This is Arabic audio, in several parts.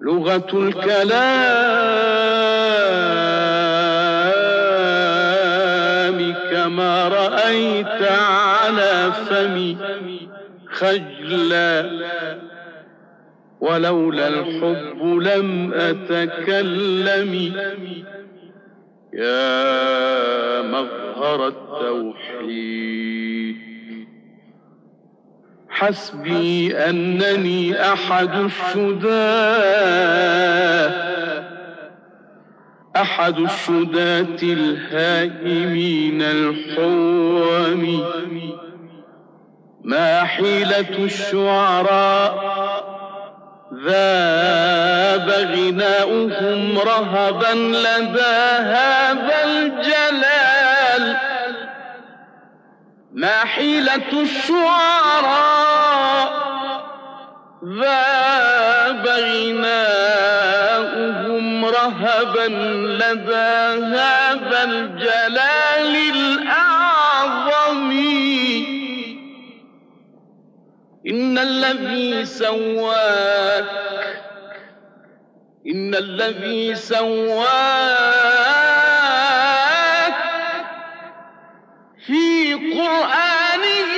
لغة الكلام كما رأيت على فمي خجلا، ولولا الحب لم أتكلم. يا مظهر التوحيد، حسبي أنني أحد الشداة الهائمين الحوام. ما حيلة الشعراء ذاب غناؤهم رهبا لدى هذا الجلال. ما حيلة الشعراء ذاب غناؤهم رهبا لدى هذا الجلال الأعظم. إن الذي سواك في قرآنه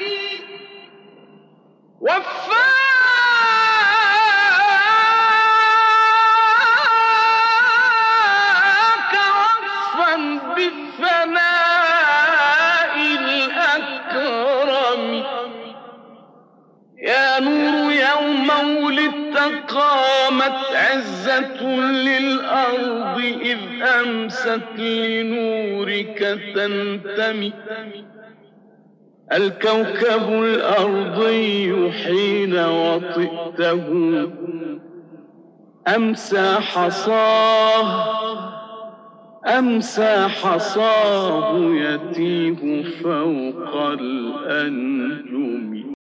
وفاك وصفا بالثناء الأكرم. يا نور يوم ولدت قامت عزة للأرض إذ أمست لنورك تنتمي. الكوكب الأرضي حين وطئته أمسى حصاه يتيه فوق الأنجم.